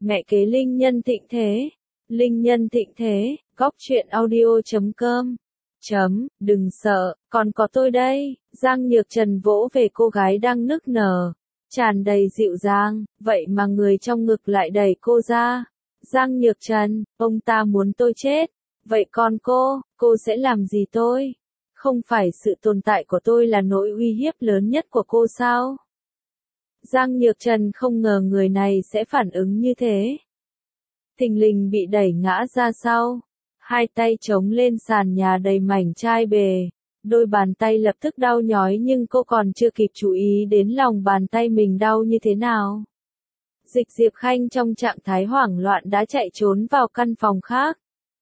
Mẹ kế linh nhân thịnh thế. Linh nhân thịnh thế, góc truyện audio.com. Đừng sợ, còn có tôi đây. Giang Nhược Trần vỗ về cô gái đang nức nở, tràn đầy dịu dàng, vậy mà người trong ngực lại đẩy cô ra. Giang Nhược Trần, ông ta muốn tôi chết. Vậy còn cô sẽ làm gì tôi? Không phải sự tồn tại của tôi là nỗi uy hiếp lớn nhất của cô sao? Giang Nhược Trần không ngờ người này sẽ phản ứng như thế. Thình lình bị đẩy ngã ra sau, hai tay chống lên sàn nhà đầy mảnh chai bề, đôi bàn tay lập tức đau nhói nhưng cô còn chưa kịp chú ý đến lòng bàn tay mình đau như thế nào. Dịch Diệp Khanh trong trạng thái hoảng loạn đã chạy trốn vào căn phòng khác.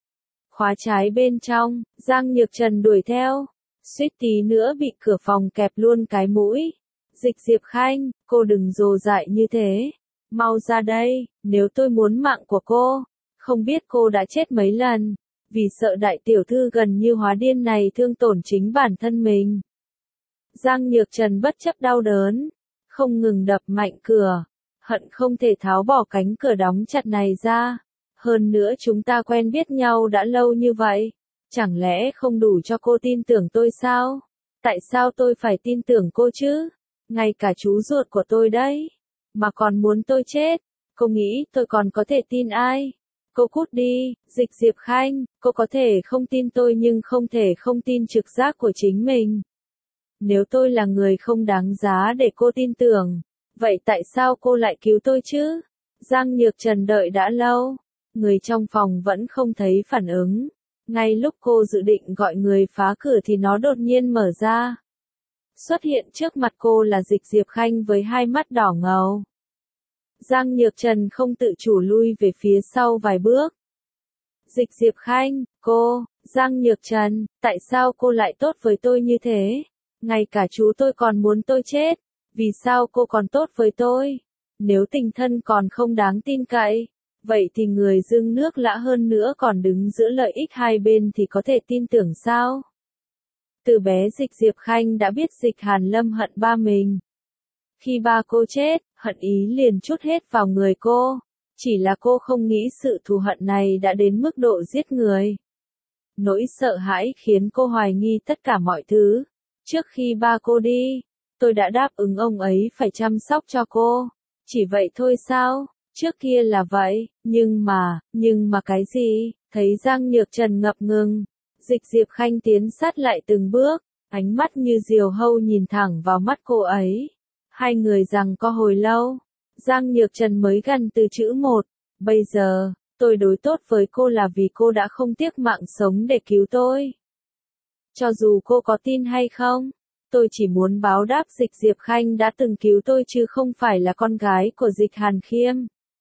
Khóa trái bên trong, Giang Nhược Trần đuổi theo, suýt tí nữa bị cửa phòng kẹp luôn cái mũi. Dịch Diệp Khanh, cô đừng rồ dại như thế. Mau ra đây, nếu tôi muốn mạng của cô. Không biết cô đã chết mấy lần, vì sợ đại tiểu thư gần như hóa điên này thương tổn chính bản thân mình. Giang Nhược Trần bất chấp đau đớn, không ngừng đập mạnh cửa, hận không thể tháo bỏ cánh cửa đóng chặt này ra. Hơn nữa chúng ta quen biết nhau đã lâu như vậy, chẳng lẽ không đủ cho cô tin tưởng tôi sao? Tại sao tôi phải tin tưởng cô chứ? Ngay cả chú ruột của tôi đấy, mà còn muốn tôi chết, cô nghĩ tôi còn có thể tin ai? Cô cút đi, Dịch Diệp Khanh, cô có thể không tin tôi nhưng không thể không tin trực giác của chính mình. Nếu tôi là người không đáng giá để cô tin tưởng, vậy tại sao cô lại cứu tôi chứ? Giang Nhược Trần đợi đã lâu, người trong phòng vẫn không thấy phản ứng. Ngay lúc cô dự định gọi người phá cửa thì nó đột nhiên mở ra. Xuất hiện trước mặt cô là Dịch Diệp Khanh với hai mắt đỏ ngầu. Giang Nhược Trần không tự chủ lui về phía sau vài bước. Dịch Diệp Khanh, Giang Nhược Trần, tại sao cô lại tốt với tôi như thế? Ngay cả chú tôi còn muốn tôi chết, vì sao cô còn tốt với tôi? Nếu tình thân còn không đáng tin cậy, vậy thì người dưng nước lã hơn nữa còn đứng giữa lợi ích hai bên thì có thể tin tưởng sao? Từ bé Dịch Diệp Khanh đã biết Dịch Hàn Lâm hận ba mình. Khi ba cô chết, hận ý liền trút hết vào người cô. Chỉ là cô không nghĩ sự thù hận này đã đến mức độ giết người. Nỗi sợ hãi khiến cô hoài nghi tất cả mọi thứ. Trước khi ba cô đi, tôi đã đáp ứng ông ấy phải chăm sóc cho cô. Chỉ vậy thôi sao? Trước kia là vậy, nhưng mà cái gì? Thấy Giang Nhược Trần ngập ngừng, Dịch Diệp Khanh tiến sát lại từng bước, ánh mắt như diều hâu nhìn thẳng vào mắt cô ấy. Hai người giằng co hồi lâu, Giang Nhược Trần mới gần từ chữ một. Bây giờ, tôi đối tốt với cô là vì cô đã không tiếc mạng sống để cứu tôi. Cho dù cô có tin hay không, tôi chỉ muốn báo đáp Dịch Diệp Khanh đã từng cứu tôi chứ không phải là con gái của Dịch Hàn Khiêm.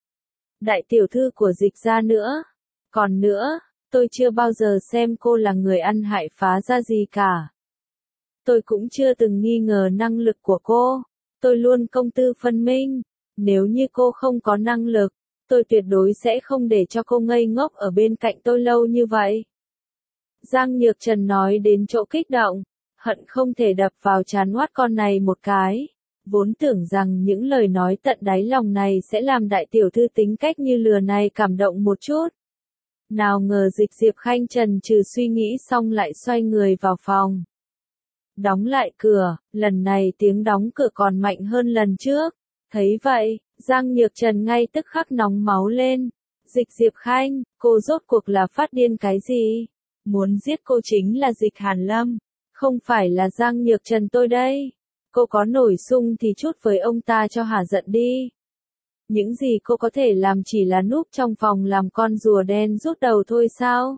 Đại tiểu thư của Dịch gia nữa. Còn nữa, tôi chưa bao giờ xem cô là người ăn hại phá ra gì cả. Tôi cũng chưa từng nghi ngờ năng lực của cô. Tôi luôn công tư phân minh. Nếu như cô không có năng lực, tôi tuyệt đối sẽ không để cho cô ngây ngốc ở bên cạnh tôi lâu như vậy. Giang Nhược Trần nói đến chỗ kích động, hận không thể đập vào trán ngoát con này một cái. Vốn tưởng rằng những lời nói tận đáy lòng này sẽ làm đại tiểu thư tính cách như lừa này cảm động một chút. Nào ngờ Dịch Diệp Khanh trần trừ suy nghĩ xong lại xoay người vào phòng. Đóng lại cửa, lần này tiếng đóng cửa còn mạnh hơn lần trước. Thấy vậy, Giang Nhược Trần ngay tức khắc nóng máu lên. Dịch Diệp Khanh, cô rốt cuộc là phát điên cái gì? Muốn giết cô chính là Dịch Hàn Lâm, không phải là Giang Nhược Trần tôi đây. Cô có nổi xung thì chút với ông ta cho hả giận đi. Những gì cô có thể làm chỉ là núp trong phòng làm con rùa đen rút đầu thôi sao?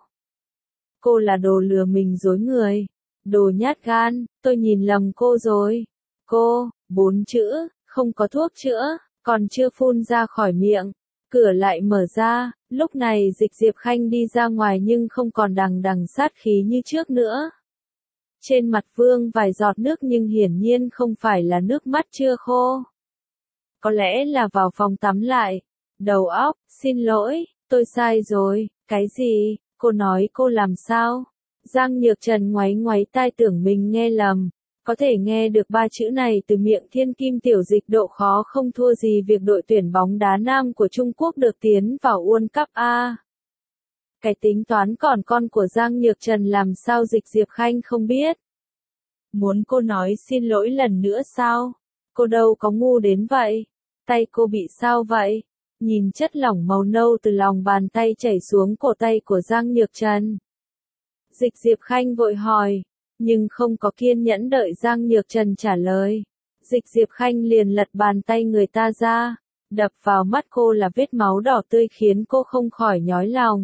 Cô là đồ lừa mình dối người. Đồ nhát gan, tôi nhìn lầm cô rồi. Cô, 4 chữ, không có thuốc chữa, còn chưa phun ra khỏi miệng. Cửa lại mở ra, lúc này Dịch Diệp Khanh đi ra ngoài nhưng không còn đằng đằng sát khí như trước nữa. Trên mặt vương vài giọt nước nhưng hiển nhiên không phải là nước mắt chưa khô. Có lẽ là vào phòng tắm lại. Đầu óc, xin lỗi, tôi sai rồi. Cái gì? Cô nói cô làm sao? Giang Nhược Trần ngoáy ngoáy tai tưởng mình nghe lầm. Có thể nghe được ba chữ này từ miệng thiên kim tiểu dịch độ khó không thua gì việc đội tuyển bóng đá nam của Trung Quốc được tiến vào World Cup A. Cái tính toán còn con của Giang Nhược Trần làm sao Dịch Diệp Khanh không biết. Muốn cô nói xin lỗi lần nữa sao? Cô đâu có ngu đến vậy. Tay cô bị sao vậy? Nhìn chất lỏng màu nâu từ lòng bàn tay chảy xuống cổ tay của Giang Nhược Trần. Dịch Diệp Khanh vội hỏi, nhưng không có kiên nhẫn đợi Giang Nhược Trần trả lời. Dịch Diệp Khanh liền lật bàn tay người ta ra, đập vào mắt cô là vết máu đỏ tươi khiến cô không khỏi nhói lòng.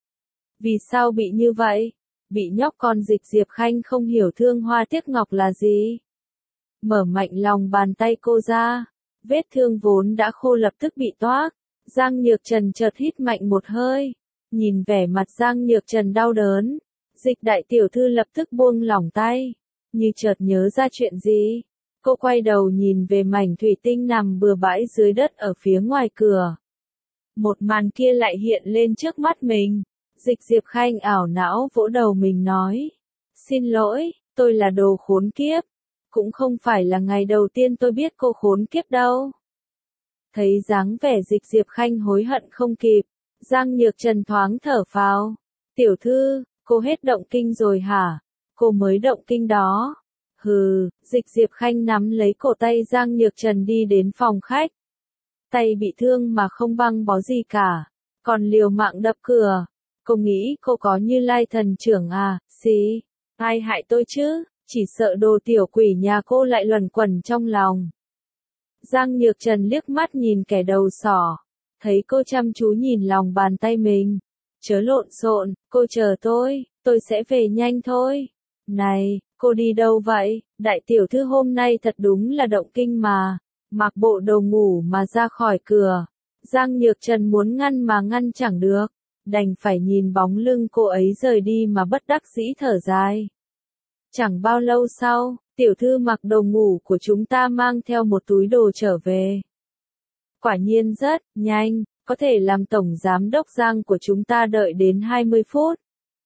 Vì sao bị như vậy? Bị nhóc con Dịch Diệp Khanh không hiểu thương hoa tiếc ngọc là gì. Mở mạnh lòng bàn tay cô ra, vết thương vốn đã khô lập tức bị toác. Giang Nhược Trần chợt hít mạnh một hơi, nhìn vẻ mặt Giang Nhược Trần đau đớn. Dịch đại tiểu thư lập tức buông lỏng tay, như chợt nhớ ra chuyện gì. Cô quay đầu nhìn về mảnh thủy tinh nằm bừa bãi dưới đất ở phía ngoài cửa. Một màn kia lại hiện lên trước mắt mình. Dịch Diệp Khanh ảo não vỗ đầu mình nói. Xin lỗi, tôi là đồ khốn kiếp. Cũng không phải là ngày đầu tiên tôi biết cô khốn kiếp đâu. Thấy dáng vẻ Dịch Diệp Khanh hối hận không kịp, Giang Nhược Trần thoáng thở phào. Tiểu thư, cô hết động kinh rồi hả? Cô mới động kinh đó. Hừ, Dịch Diệp Khanh nắm lấy cổ tay Giang Nhược Trần đi đến phòng khách. Tay bị thương mà không băng bó gì cả, còn liều mạng đập cửa. Cô nghĩ cô có Như Lai thần trưởng à, xí, ai hại tôi chứ, chỉ sợ đồ tiểu quỷ nhà cô lại luẩn quẩn trong lòng. Giang Nhược Trần liếc mắt nhìn kẻ đầu sỏ, thấy cô chăm chú nhìn lòng bàn tay mình. Chớ lộn xộn, cô chờ tôi sẽ về nhanh thôi. Này, cô đi đâu vậy? Đại tiểu thư hôm nay thật đúng là động kinh mà. Mặc bộ đồ ngủ mà ra khỏi cửa. Giang Nhược Trần muốn ngăn mà ngăn chẳng được. Đành phải nhìn bóng lưng cô ấy rời đi mà bất đắc dĩ thở dài. Chẳng bao lâu sau, tiểu thư mặc đồ ngủ của chúng ta mang theo một túi đồ trở về. Quả nhiên rất nhanh, có thể làm tổng giám đốc Giang của chúng ta đợi đến 20 phút.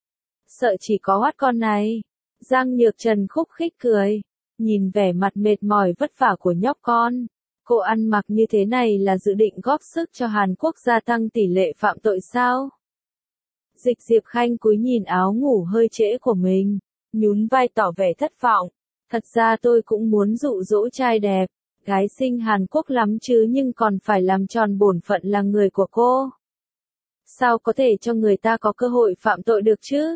Sợ chỉ có hoắt con này. Giang Nhược Trần khúc khích cười, nhìn vẻ mặt mệt mỏi vất vả của nhóc con. Cô ăn mặc như thế này là dự định góp sức cho Hàn Quốc gia tăng tỷ lệ phạm tội sao? Dịch Diệp Khanh cúi nhìn áo ngủ hơi trễ của mình, nhún vai tỏ vẻ thất vọng. Thật ra tôi cũng muốn dụ dỗ trai đẹp, gái xinh Hàn Quốc lắm chứ nhưng còn phải làm tròn bổn phận là người của cô. Sao có thể cho người ta có cơ hội phạm tội được chứ?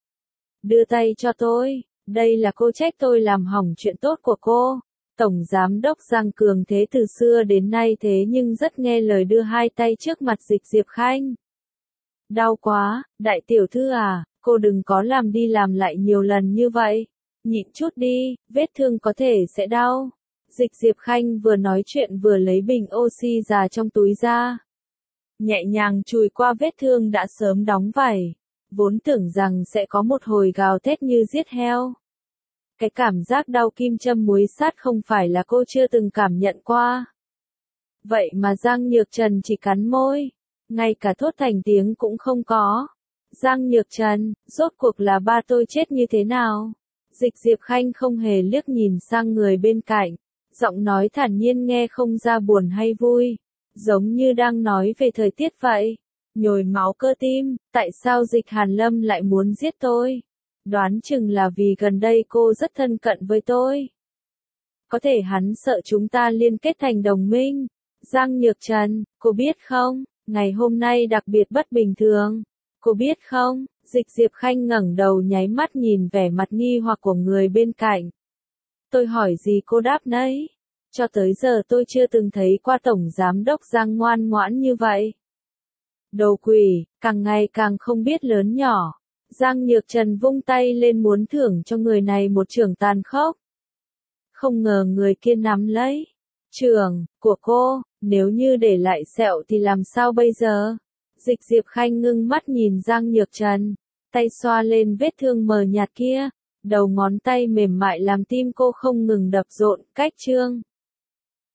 Đưa tay cho tôi, đây là cô trách tôi làm hỏng chuyện tốt của cô. Tổng Giám đốc Giang cường thế từ xưa đến nay thế nhưng rất nghe lời đưa hai tay trước mặt Dịch Diệp Khanh. Đau quá, đại tiểu thư à, cô đừng có làm đi làm lại nhiều lần như vậy. Nhịn chút đi, vết thương có thể sẽ đau. Dịch Diệp Khanh vừa nói chuyện vừa lấy bình oxy già trong túi ra. Nhẹ nhàng chùi qua vết thương đã sớm đóng vảy. Vốn tưởng rằng sẽ có một hồi gào thét như giết heo. Cái cảm giác đau kim châm muối sát không phải là cô chưa từng cảm nhận qua. Vậy mà Giang Nhược Trần chỉ cắn môi, ngay cả thốt thành tiếng cũng không có. Giang Nhược Trần, rốt cuộc là ba tôi chết như thế nào? Dịch Diệp Khanh không hề liếc nhìn sang người bên cạnh, giọng nói thản nhiên nghe không ra buồn hay vui, giống như đang nói về thời tiết vậy. Nhồi máu cơ tim, tại sao Dịch Hàn Lâm lại muốn giết tôi? Đoán chừng là vì gần đây cô rất thân cận với tôi. Có thể hắn sợ chúng ta liên kết thành đồng minh. Giang Nhược Trần, cô biết không, ngày hôm nay đặc biệt bất bình thường. Cô biết không? Dịch Diệp Khanh ngẩng đầu nháy mắt nhìn vẻ mặt nghi hoặc của người bên cạnh. Tôi hỏi gì cô đáp nấy. Cho tới giờ tôi chưa từng thấy qua tổng giám đốc Giang ngoan ngoãn như vậy. Đồ quỷ, càng ngày càng không biết lớn nhỏ. Giang Nhược Trần vung tay lên muốn thưởng cho người này một chưởng tàn khốc. Không ngờ người kia nắm lấy chưởng của cô, nếu như để lại sẹo thì làm sao bây giờ? Dịch Diệp Khanh ngưng mắt nhìn Giang Nhược Trần, tay xoa lên vết thương mờ nhạt kia, đầu ngón tay mềm mại làm tim cô không ngừng đập rộn, cách chương.